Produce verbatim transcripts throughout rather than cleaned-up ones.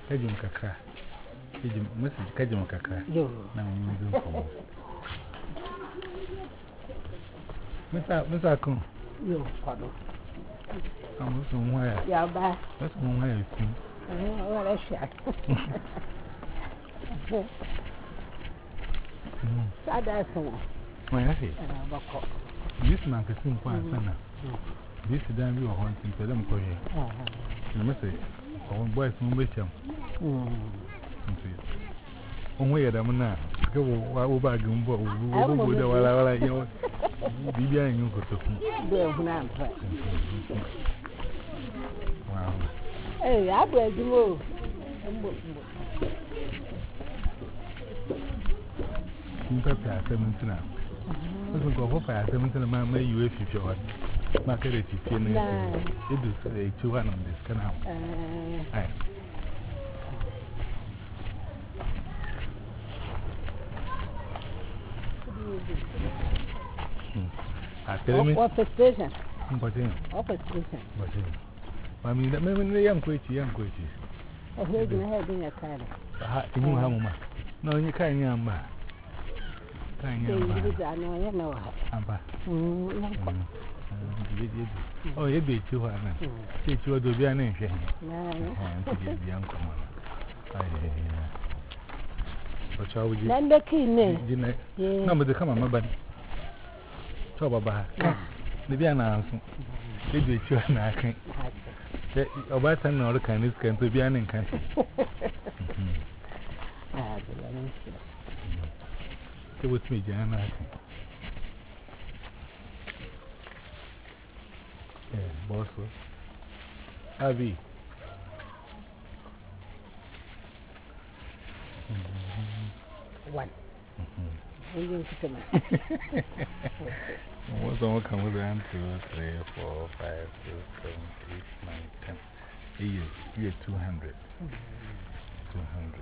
Kajum Kakra. Message Kajum Kakra. Yo. Now I'm using for Miss Akon. Yo, pardon. I'm also where. Yeah, bye. That's one way I think. Well, I shall. That's all. Why, I say, this man can sing for Sana. This is done. We are hunting to them. The message. Our boys won't wait him. Only at them now. Go over Gumbo. We will go there while I know. Be behind you for something. Wow. Hey, I will do. You prepare seventeen now. Doesn't go for fire seventeen. My may you if you want. Market it if you need it. It is a two one on this canal. Aye. What's the station? But in Office station. But in I mean, that maybe the young quitty, young quitty. I heard you had in a car. You know how much? No, you can't yam. Can't yam. I know. Ampa. Oh, you be too hard. It was the young nation. Young common. What shall we do? Then the key name. No, but the common, but talk about the Biana. They do it, you and I can't. About an order can this can to be an country. It was me, Jan. Yeah, boss. Abby. One. What's all come with one, two, three, four, five, six, seven, eight, nine, ten. Here, here, two hundred. Two hundred.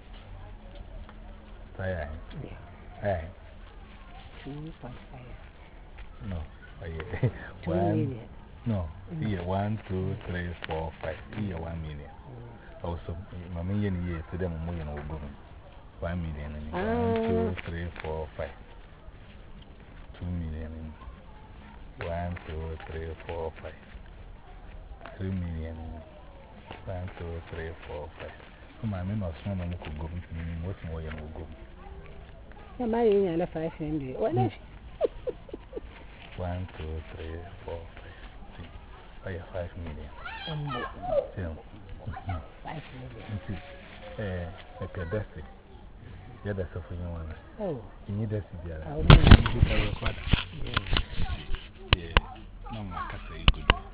Aye, aye. Two point five. No, aye. One. No, here, one, two, three, four, five. Here, one million. Also, my million year to them, million will go. One million. One, two, three, four, five. Two million. One, two, three, four, five. Three million. One, two, three, four, five. Come on, I'm not small. I'm going to go. What more you will go? I'm marrying a five hundred. What is One, two, three, four, five. Six. I have five million. Still. Five million. Eh, a pedestal. Yeah, that's a for you. Oh, you need a C D R. I'll do Yeah, no, I can't say good.